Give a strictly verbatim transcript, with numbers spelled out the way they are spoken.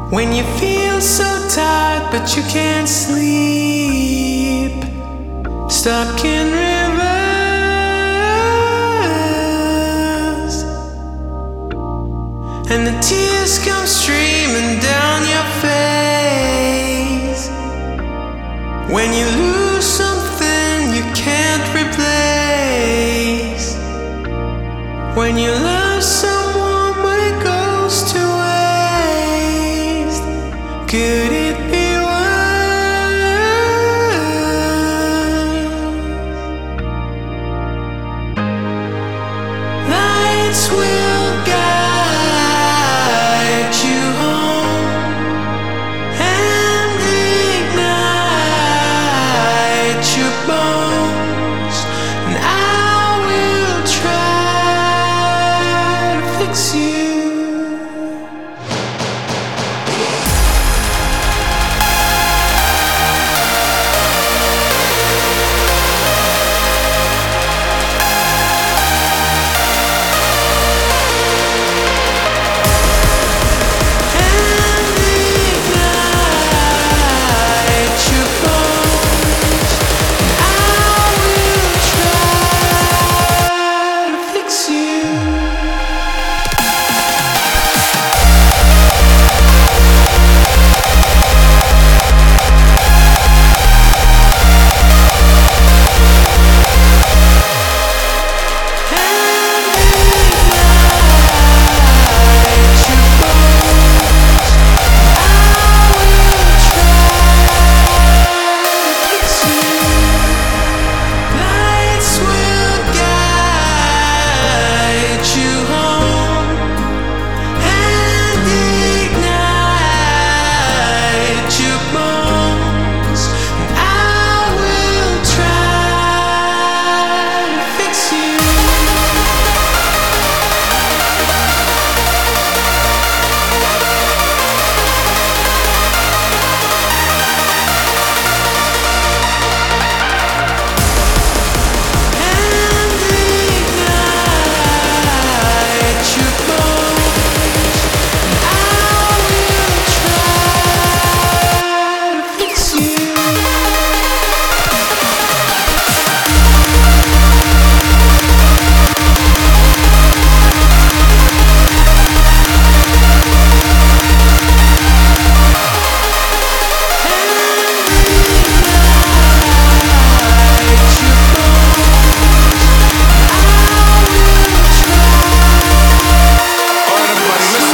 When you feel so tired but you can't sleep, stuck in rivers, and the tears come streaming down your face. When you lose something you can't replace, when you love someone but it goes to waste, could it be worse? Lights will